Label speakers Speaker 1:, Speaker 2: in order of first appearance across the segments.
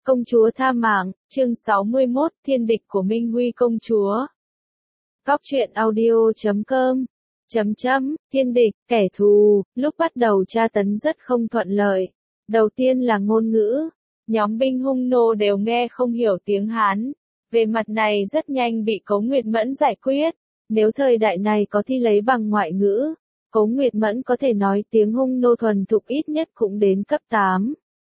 Speaker 1: Công chúa tha mạng, chương 61, thiên địch của Minh Huy công chúa. Góc truyện audio.com Thiên địch, kẻ thù, lúc bắt đầu tra tấn rất không thuận lợi. Đầu tiên là ngôn ngữ, nhóm binh hung nô đều nghe không hiểu tiếng Hán. Về mặt này rất nhanh bị Cố Nguyệt Mẫn giải quyết. Nếu thời đại này có thi lấy bằng ngoại ngữ, Cố Nguyệt Mẫn có thể nói tiếng hung nô thuần thục ít nhất cũng đến cấp 8.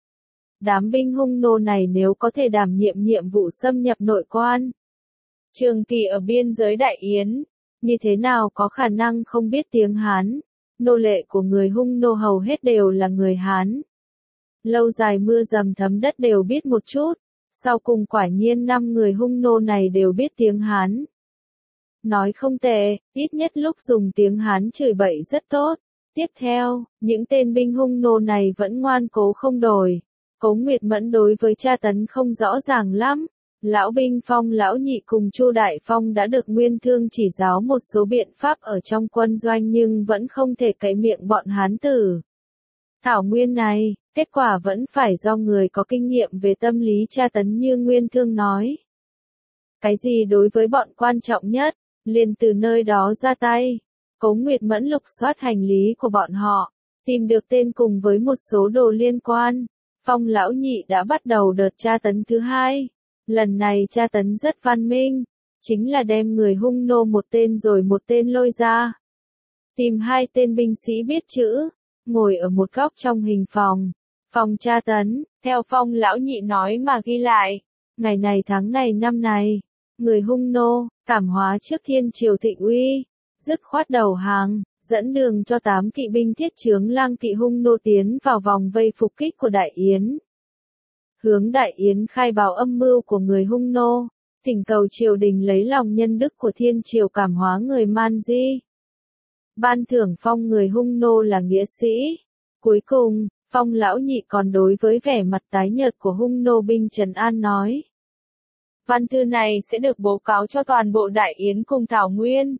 Speaker 1: Đám binh hung nô này nếu có thể đảm nhiệm nhiệm vụ xâm nhập nội quan Trường Kỳ ở biên giới Đại Yến, như thế nào có khả năng không biết tiếng Hán? Nô lệ của người hung nô hầu hết đều là người Hán. Lâu dài mưa dầm thấm đất đều biết một chút, sau cùng quả nhiên 5 người hung nô này đều biết tiếng Hán. Nói không tệ, ít nhất lúc dùng tiếng Hán chửi bậy rất tốt. Tiếp theo, những tên binh hung nô này vẫn ngoan cố không đổi. Cố Nguyệt Mẫn đối với tra tấn không rõ ràng lắm. Lão binh Phong Lão Nhị cùng Chu Đại Phong đã được Nguyên Thương chỉ giáo một số biện pháp ở trong quân doanh nhưng vẫn không thể cậy miệng bọn Hán tử. Thảo nguyên này, kết quả vẫn phải do người có kinh nghiệm về tâm lý tra tấn như Nguyên Thương nói. Cái gì đối với bọn quan trọng nhất, liền từ nơi đó ra tay. Cố Nguyệt Mẫn lục soát hành lý của bọn họ, tìm được tên cùng với một số đồ liên quan. Phong Lão Nhị đã bắt đầu đợt tra tấn thứ 2. Lần này tra tấn rất văn minh, chính là đem người hung nô một tên rồi một tên lôi ra. Tìm 2 tên binh sĩ biết chữ, ngồi ở một góc trong hình phòng. Phòng tra tấn, theo Phong Lão Nhị nói mà ghi lại. Ngày này tháng này năm này, người hung nô, cảm hóa trước thiên triều thịnh uy, dứt khoát đầu hàng. Dẫn đường cho 8 kỵ binh thiết chướng lang kỵ hung nô tiến vào vòng vây phục kích của Đại Yến. Hướng Đại Yến khai báo âm mưu của người hung nô, thỉnh cầu triều đình lấy lòng nhân đức của thiên triều cảm hóa người Man Di. Ban thưởng Phong người hung nô là nghĩa sĩ. Cuối cùng, Phong Lão Nhị còn đối với vẻ mặt tái nhợt của hung nô binh Trần An nói. Văn thư này sẽ được báo cáo cho toàn bộ Đại Yến cùng Thảo Nguyên.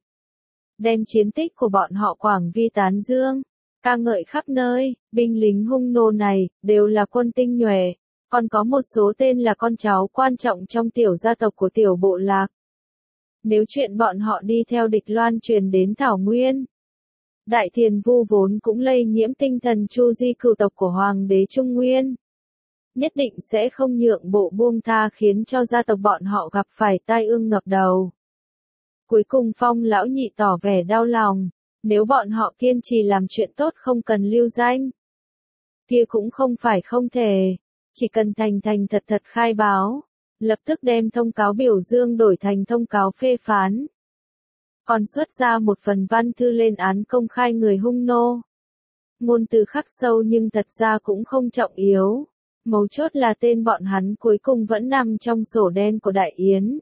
Speaker 1: Đem chiến tích của bọn họ quảng vi tán dương, ca ngợi khắp nơi, binh lính hung nô này, đều là quân tinh nhuệ, còn có một số tên là con cháu quan trọng trong tiểu gia tộc của tiểu bộ lạc. Nếu chuyện bọn họ đi theo địch loan truyền đến Thảo Nguyên, Đại Thiền Vu vốn cũng lây nhiễm tinh thần Chu Di cửu tộc của Hoàng đế Trung Nguyên. Nhất định sẽ không nhượng bộ buông tha khiến cho gia tộc bọn họ gặp phải tai ương ngập đầu. Cuối cùng Phong Lão Nhị tỏ vẻ đau lòng, nếu bọn họ kiên trì làm chuyện tốt không cần lưu danh. Kia cũng không phải không thể, chỉ cần thành thật khai báo, lập tức đem thông cáo biểu dương đổi thành thông cáo phê phán. Còn xuất ra một phần văn thư lên án công khai người hung nô. Ngôn từ khắc sâu nhưng thật ra cũng không trọng yếu, mấu chốt là tên bọn hắn cuối cùng vẫn nằm trong sổ đen của Đại Yến.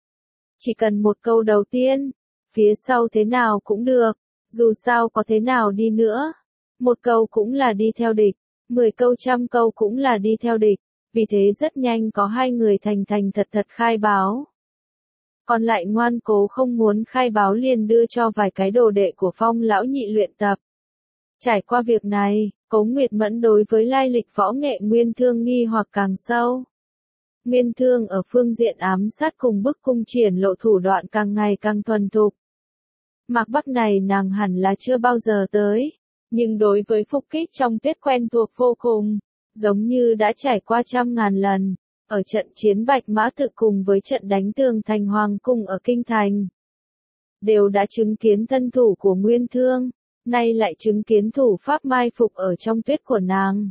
Speaker 1: Chỉ cần một câu đầu tiên, phía sau thế nào cũng được, dù sao có thế nào đi nữa. Một câu cũng là đi theo địch, 10 câu trăm câu cũng là đi theo địch, vì thế rất nhanh có 2 người thành thật khai báo. Còn lại ngoan cố không muốn khai báo liền đưa cho vài cái đồ đệ của Phong Lão Nhị luyện tập. Trải qua việc này, Cố Nguyệt Mẫn đối với lai lịch võ nghệ Nguyên Thương nghi hoặc càng sâu. Nguyên Thương ở phương diện ám sát cùng bức cung triển lộ thủ đoạn càng ngày càng thuần thục. Mạc Bắc này nàng hẳn là chưa bao giờ tới, nhưng đối với phục kích trong tuyết quen thuộc vô cùng, giống như đã trải qua trăm ngàn lần, ở trận chiến Bạch Mã Tự cùng với trận đánh tường thành Hoàng Cung ở Kinh Thành. Đều đã chứng kiến thân thủ của Nguyên Thương, nay lại chứng kiến thủ pháp mai phục ở trong tuyết của nàng.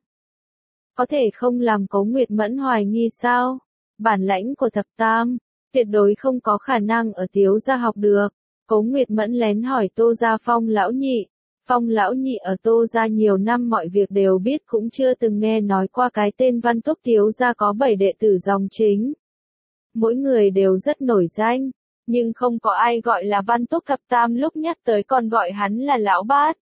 Speaker 1: Có thể không làm Cố Nguyệt Mẫn hoài nghi sao? Bản lãnh của thập tam, tuyệt đối không có khả năng ở Tiếu gia học được. Cố Nguyệt Mẫn lén hỏi Tô gia Phong Lão Nhị. Phong Lão Nhị ở Tô gia nhiều năm mọi việc đều biết cũng chưa từng nghe nói qua cái tên Văn Túc Tiếu gia có 7 đệ tử dòng chính. Mỗi người đều rất nổi danh, nhưng không có ai gọi là Văn Túc thập tam lúc nhắc tới còn gọi hắn là Lão Bát.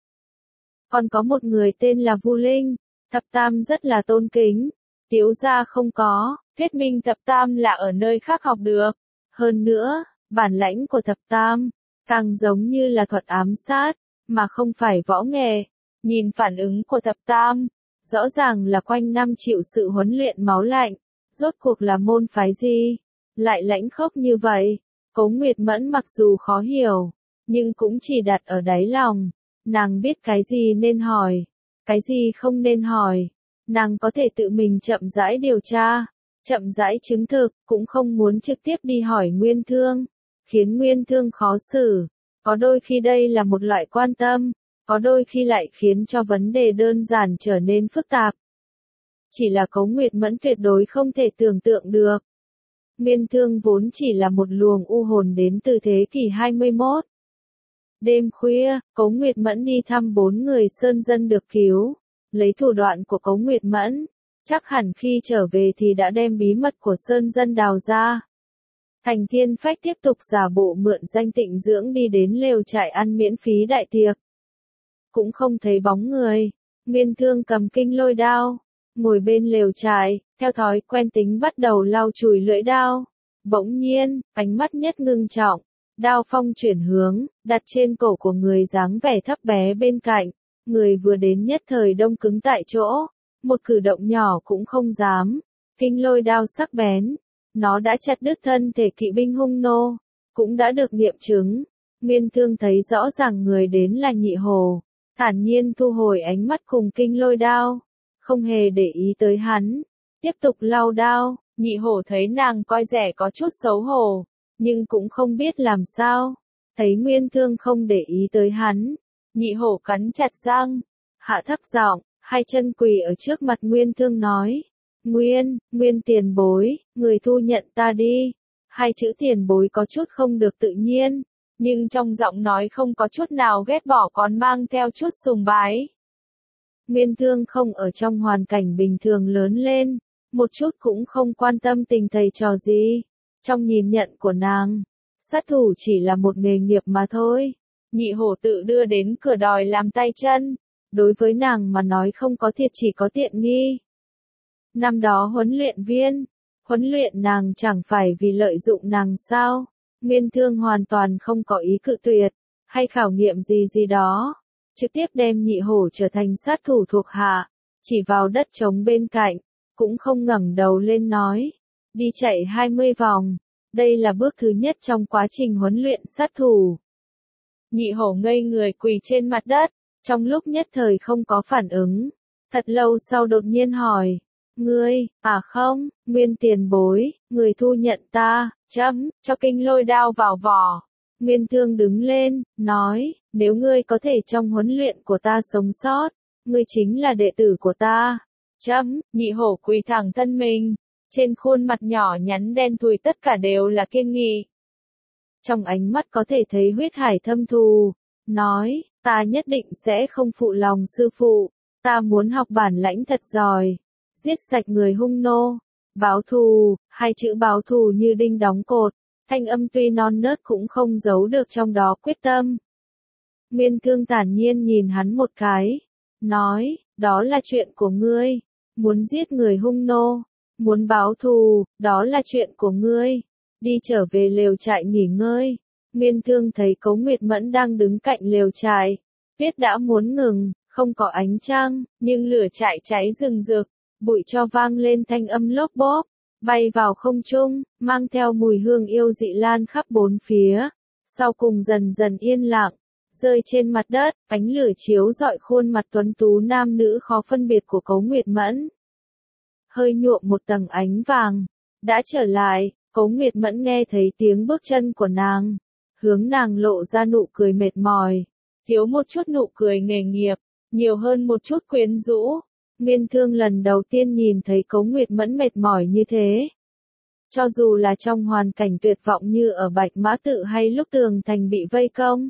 Speaker 1: Còn có một người tên là Vu Linh, thập tam rất là tôn kính. Tiếu gia không có, thuyết minh thập tam là ở nơi khác học được. Hơn nữa, bản lãnh của thập tam, càng giống như là thuật ám sát, mà không phải võ nghệ. Nhìn phản ứng của thập tam, rõ ràng là quanh năm chịu sự huấn luyện máu lạnh, Rốt cuộc là môn phái gì? Lại lãnh khốc như vậy? Cố Nguyệt Mẫn mặc dù khó hiểu, nhưng cũng chỉ đặt ở đáy lòng. Nàng biết cái gì nên hỏi, cái gì không nên hỏi. Nàng có thể tự mình chậm rãi điều tra, chậm rãi chứng thực, cũng không muốn trực tiếp đi hỏi Nguyên Thương, khiến Nguyên Thương khó xử. Có đôi khi đây là một loại quan tâm, có đôi khi lại khiến cho vấn đề đơn giản trở nên phức tạp. Chỉ là Cố Nguyệt Mẫn tuyệt đối không thể tưởng tượng được. Nguyên Thương vốn chỉ là một luồng u hồn đến từ thế kỷ 21. Đêm khuya, Cố Nguyệt Mẫn đi thăm 4 người sơn dân được cứu. Lấy thủ đoạn của Cố Nguyệt Mẫn, chắc hẳn khi trở về thì đã đem bí mật của sơn dân đào ra. Thành Thiên Phách tiếp tục giả bộ mượn danh Tịnh Dưỡng đi đến lều trại ăn miễn phí đại tiệc. Cũng không thấy bóng người. Nguyên Thương cầm kinh lôi đao, ngồi bên lều trại, theo thói quen tính bắt đầu lau chùi lưỡi đao. Bỗng nhiên, ánh mắt nhất ngưng trọng, đao phong chuyển hướng, đặt trên cổ của người dáng vẻ thấp bé bên cạnh. Người vừa đến nhất thời đông cứng tại chỗ, một cử động nhỏ cũng không dám. Kinh lôi đao sắc bén, nó đã chặt đứt thân thể kỵ binh hung nô, cũng đã được nghiệm chứng. Nguyên Thương thấy rõ ràng người đến là Nhị Hổ, thản nhiên thu hồi ánh mắt cùng kinh lôi đao, không hề để ý tới hắn, tiếp tục lau đao. Nhị Hổ thấy nàng coi rẻ có chút xấu hổ, nhưng cũng không biết làm sao. Thấy Nguyên Thương không để ý tới hắn, Nhị Hổ cắn chặt răng, hạ thấp giọng, hai chân quỳ ở trước mặt Nguyên Thương nói: Nguyên tiền bối, người thu nhận ta đi. Hai chữ tiền bối có chút không được tự nhiên, nhưng trong giọng nói không có chút nào ghét bỏ, còn mang theo chút sùng bái. Nguyên Thương không ở trong hoàn cảnh bình thường lớn lên, một chút cũng không quan tâm tình thầy trò gì. Trong nhìn nhận của nàng, sát thủ chỉ là một nghề nghiệp mà thôi. Nhị Hổ tự đưa đến cửa đòi làm tay chân, đối với nàng mà nói không có thiệt chỉ có tiện nghi. Năm đó huấn luyện nàng chẳng phải vì lợi dụng nàng sao? Nguyên Thương hoàn toàn không có ý cự tuyệt, hay khảo nghiệm gì đó, trực tiếp đem Nhị Hổ trở thành sát thủ thuộc hạ, chỉ vào đất trống bên cạnh, cũng không ngẩng đầu lên nói: đi chạy 20 vòng, đây là bước thứ nhất trong quá trình huấn luyện sát thủ. Nhị Hổ ngây người quỳ trên mặt đất, trong lúc nhất thời không có phản ứng, thật lâu sau đột nhiên hỏi: ngươi, không, Nguyên tiền bối, người thu nhận ta, cho kinh lôi đao vào vỏ. Nguyên Thương đứng lên, nói: nếu ngươi có thể trong huấn luyện của ta sống sót, ngươi chính là đệ tử của ta. Nhị Hổ quỳ thẳng thân mình, trên khuôn mặt nhỏ nhắn đen thui tất cả đều là kiên nghị. Trong ánh mắt có thể thấy huyết hải thâm thù, nói: ta nhất định sẽ không phụ lòng sư phụ, ta muốn học bản lãnh thật giỏi, giết sạch người hung nô, báo thù. Hai chữ báo thù như đinh đóng cột, thanh âm tuy non nớt cũng không giấu được trong đó quyết tâm. Nguyên Thương thản nhiên nhìn hắn một cái, nói: đó là chuyện của ngươi, muốn giết người hung nô, muốn báo thù, đó là chuyện của ngươi, đi trở về lều trại nghỉ ngơi. Nguyên Thương thấy Cố Nguyệt Mẫn đang đứng cạnh lều trại, tuyết đã muốn ngừng, không có ánh trăng, nhưng lửa trại cháy rừng rực, bụi tro vang lên thanh âm lốp bốp, bay vào không trung, mang theo mùi hương yêu dị lan khắp bốn phía, sau cùng dần dần yên lặng, rơi trên mặt đất, ánh lửa chiếu rọi khuôn mặt tuấn tú nam nữ khó phân biệt của Cố Nguyệt Mẫn. Hơi nhuộm một tầng ánh vàng, đã trở lại. Cố Nguyệt Mẫn nghe thấy tiếng bước chân của nàng, hướng nàng lộ ra nụ cười mệt mỏi, thiếu một chút nụ cười nghề nghiệp, nhiều hơn một chút quyến rũ. Nguyên Thương lần đầu tiên nhìn thấy Cố Nguyệt Mẫn mệt mỏi như thế. Cho dù là trong hoàn cảnh tuyệt vọng như ở Bạch Mã Tự hay lúc tường thành bị vây công,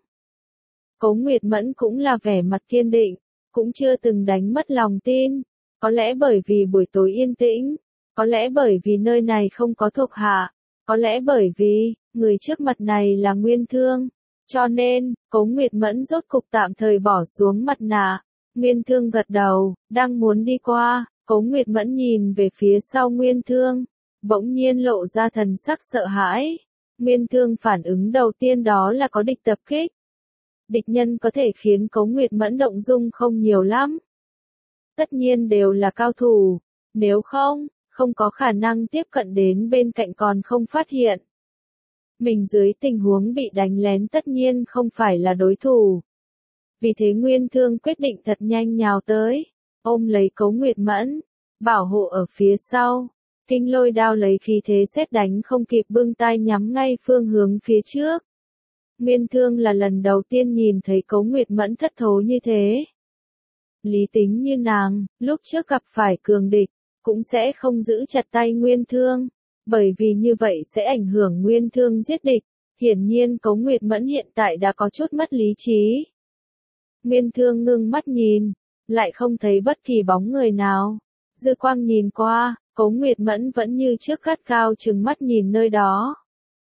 Speaker 1: Cố Nguyệt Mẫn cũng là vẻ mặt kiên định, cũng chưa từng đánh mất lòng tin. Có lẽ bởi vì buổi tối yên tĩnh, có lẽ bởi vì nơi này không có thuộc hạ, có lẽ bởi vì người trước mặt này là Nguyên Thương, cho nên Cố Nguyệt Mẫn rốt cục tạm thời bỏ xuống mặt nạ. Nguyên Thương gật đầu, đang muốn đi qua, Cố Nguyệt Mẫn nhìn về phía sau Nguyên Thương, bỗng nhiên lộ ra thần sắc sợ hãi. Nguyên Thương phản ứng đầu tiên đó là có địch tập kích. Địch nhân có thể khiến Cố Nguyệt Mẫn động dung không nhiều lắm. Tất nhiên đều là cao thủ, nếu không, không có khả năng tiếp cận đến bên cạnh còn không phát hiện. Mình dưới tình huống bị đánh lén tất nhiên không phải là đối thủ. Vì thế Nguyên Thương quyết định thật nhanh nhào tới, ôm lấy Cố Nguyệt Mẫn, bảo hộ ở phía sau. Kinh Lôi đao lấy khí thế sét đánh không kịp bưng tay nhắm ngay phương hướng phía trước. Nguyên Thương là lần đầu tiên nhìn thấy Cố Nguyệt Mẫn thất thố như thế. Lý tính như nàng, lúc trước gặp phải cường địch, cũng sẽ không giữ chặt tay Nguyên Thương, bởi vì như vậy sẽ ảnh hưởng Nguyên Thương giết địch. Hiển nhiên Cố Nguyệt Mẫn hiện tại đã có chút mất lý trí. Nguyên Thương ngưng mắt nhìn, lại không thấy bất kỳ bóng người nào. Dư quang nhìn qua, Cố Nguyệt Mẫn vẫn như trước gắt cao trừng mắt nhìn nơi đó.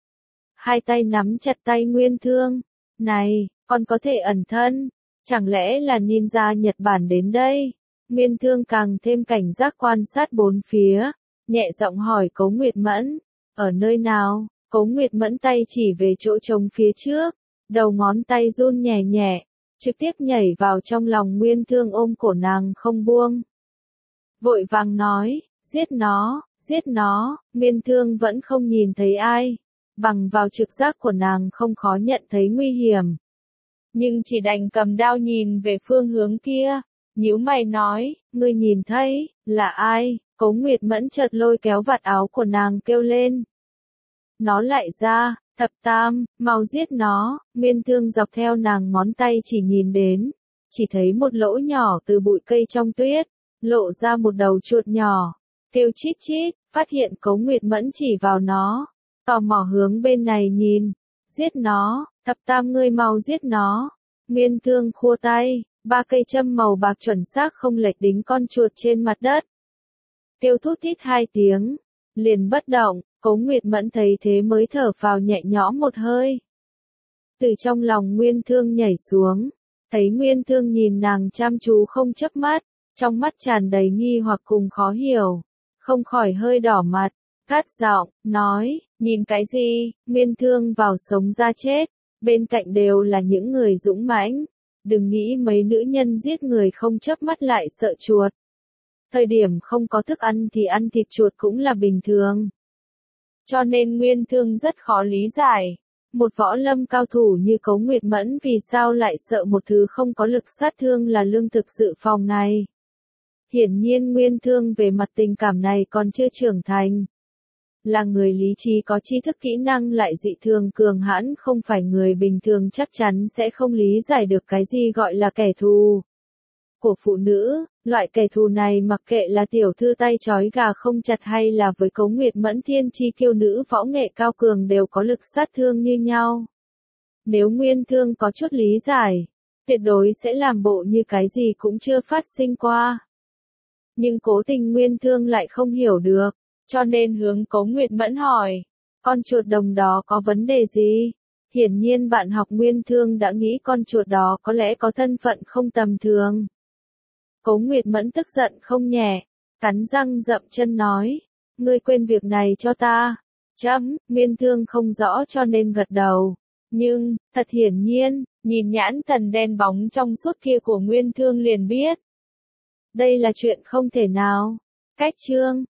Speaker 1: Hai tay nắm chặt tay Nguyên Thương. Này, con có thể ẩn thân, chẳng lẽ là ninja Nhật Bản đến đây? Nguyên Thương càng thêm cảnh giác quan sát bốn phía, nhẹ giọng hỏi Cố Nguyệt Mẫn, ở nơi nào? Cố Nguyệt Mẫn tay chỉ về chỗ trống phía trước, đầu ngón tay run nhẹ nhẹ, trực tiếp nhảy vào trong lòng Nguyên Thương ôm cổ nàng không buông. Vội vàng nói, giết nó, giết nó. Nguyên Thương vẫn không nhìn thấy ai, bằng vào trực giác của nàng không khó nhận thấy nguy hiểm. Nhưng chỉ đành cầm đao nhìn về phương hướng kia, nhíu mày nói, ngươi nhìn thấy, là ai? Cố Nguyệt Mẫn chợt lôi kéo vạt áo của nàng kêu lên. Nó lại ra, Thập Tam, mau giết nó. Nguyên Thương dọc theo nàng ngón tay chỉ nhìn đến, chỉ thấy một lỗ nhỏ từ bụi cây trong tuyết, lộ ra một đầu chuột nhỏ, kêu chít chít, phát hiện Cố Nguyệt Mẫn chỉ vào nó, tò mò hướng bên này nhìn, giết nó, Thập Tam ngươi mau giết nó. Nguyên Thương khua tay, ba cây châm màu bạc chuẩn xác không lệch đính con chuột trên mặt đất. Kêu thút thít hai tiếng, liền bất động. Cố Nguyệt Mẫn thấy thế mới thở phào nhẹ nhõm một hơi. Từ trong lòng Nguyên Thương nhảy xuống, thấy Nguyên Thương nhìn nàng chăm chú không chớp mắt, trong mắt tràn đầy nghi hoặc cùng khó hiểu, không khỏi hơi đỏ mặt, gắt giọng, nói, nhìn cái gì? Nguyên Thương vào sống ra chết, bên cạnh đều là những người dũng mãnh, đừng nghĩ mấy nữ nhân giết người không chớp mắt lại sợ chuột. Thời điểm không có thức ăn thì ăn thịt chuột cũng là bình thường. Cho nên Nguyên Thương rất khó lý giải, một võ lâm cao thủ như Cố Nguyệt Mẫn vì sao lại sợ một thứ không có lực sát thương là lương thực dự phòng này. Hiển nhiên Nguyên Thương về mặt tình cảm này còn chưa trưởng thành. Là người lý trí có tri thức kỹ năng lại dị thường cường hãn, không phải người bình thường chắc chắn sẽ không lý giải được cái gì gọi là kẻ thù của phụ nữ. Loại kẻ thù này mặc kệ là tiểu thư tay trói gà không chặt hay là với Cố Nguyệt Mẫn thiên chi kiêu nữ võ nghệ cao cường đều có lực sát thương như nhau. Nếu Nguyên Thương có chút lý giải, tuyệt đối sẽ làm bộ như cái gì cũng chưa phát sinh qua. Nhưng cố tình Nguyên Thương lại không hiểu được, cho nên hướng Cố Nguyệt Mẫn hỏi, con chuột đồng đó có vấn đề gì? Hiển nhiên bạn học Nguyên Thương đã nghĩ con chuột đó có lẽ có thân phận không tầm thường. Cố Nguyệt Mẫn tức giận không nhẹ, cắn răng dậm chân nói, ngươi quên việc này cho ta. Nguyên Thương không rõ cho nên gật đầu. Nhưng, thật hiển nhiên, nhìn nhãn thần đen bóng trong suốt kia của Nguyên Thương liền biết. Đây là chuyện không thể nào. Cách chương